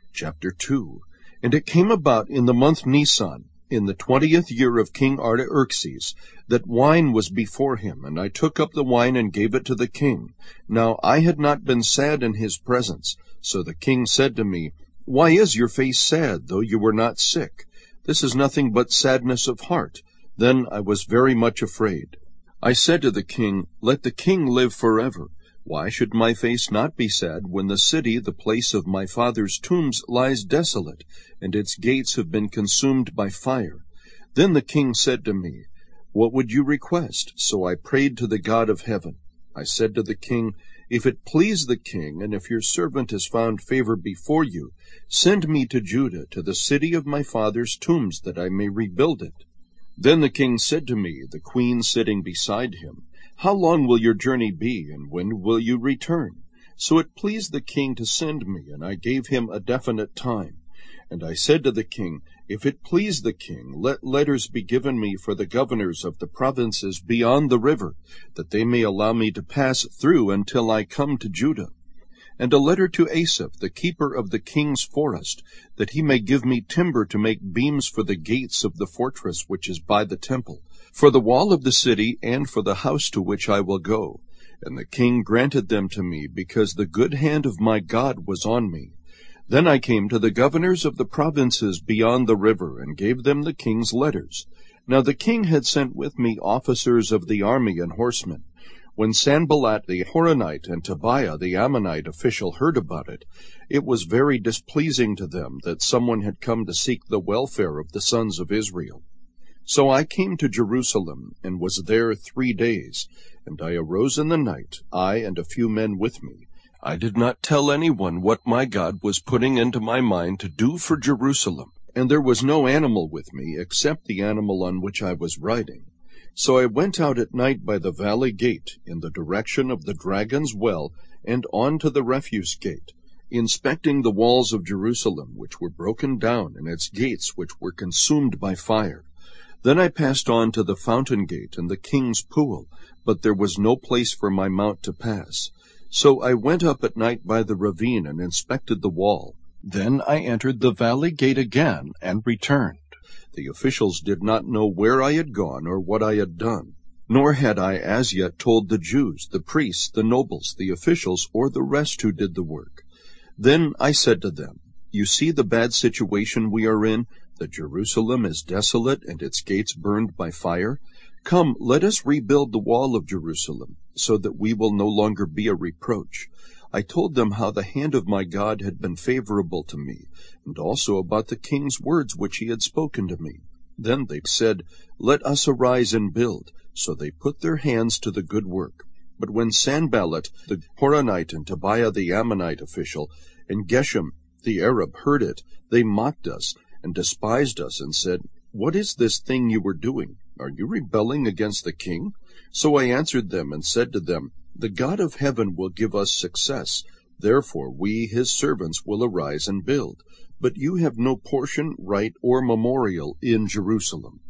Chapter 2. And it came about in the month Nisan, in the 20th year of King Artaxerxes, that wine was before him, and I took up the wine and gave it to the king. Now I had not been sad in his presence. So the king said to me, Why is your face sad, though you were not sick? This is nothing but sadness of heart. Then I was very much afraid. I said to the king, Let the king live forever. Why should my face not be sad when the city, the place of my father's tombs, lies desolate, and its gates have been consumed by fire? Then the king said to me, What would you request? So I prayed to the God of heaven. I said to the king, If it please the king, and if your servant has found favor before you, send me to Judah, to the city of my father's tombs, that I may rebuild it. Then the king said to me, the queen sitting beside him, How long will your journey be, and when will you return? So it pleased the king to send me, and I gave him a definite time. And I said to the king, If it please the king, let letters be given me for the governors of the provinces beyond the river, that they may allow me to pass through until I come to Judah. And a letter to Asaph, the keeper of the king's forest, that he may give me timber to make beams for the gates of the fortress which is by the temple, for the wall of the city, and for the house to which I will go. And the king granted them to me, because the good hand of my God was on me. Then I came to the governors of the provinces beyond the river, and gave them the king's letters. Now the king had sent with me officers of the army and horsemen. When Sanballat the Horonite and Tobiah the Ammonite official heard about it, it was very displeasing to them that someone had come to seek the welfare of the sons of Israel. So I came to Jerusalem, and was there 3 days. And I arose in the night, I and a few men with me. I did not tell anyone what my God was putting into my mind to do for Jerusalem. And there was no animal with me, except the animal on which I was riding. So I went out at night by the valley gate, in the direction of the Dragon's Well, and on to the refuse gate, inspecting the walls of Jerusalem, which were broken down, and its gates, which were consumed by fire. Then I passed on to the fountain gate and the king's pool, but there was no place for my mount to pass. So I went up at night by the ravine and inspected the wall. Then I entered the valley gate again and returned. The officials did not know where I had gone or what I had done, nor had I as yet told the Jews, the priests, the nobles, the officials, or the rest who did the work. Then I said to them, You see the bad situation we are in, that Jerusalem is desolate and its gates burned by fire? Come, let us rebuild the wall of Jerusalem, so that we will no longer be a reproach. I told them how the hand of my God had been favorable to me, and also about the king's words which he had spoken to me. Then they said, Let us arise and build. So they put their hands to the good work. But when Sanballat the Horonite and Tobiah the Ammonite official, and Geshem the Arab heard it, they mocked us, and despised us, and said, What is this thing you are doing? Are you rebelling against the king? So I answered them, and said to them, The God of heaven will give us success. Therefore we, his servants, will arise and build. But you have no portion, right, or memorial in Jerusalem.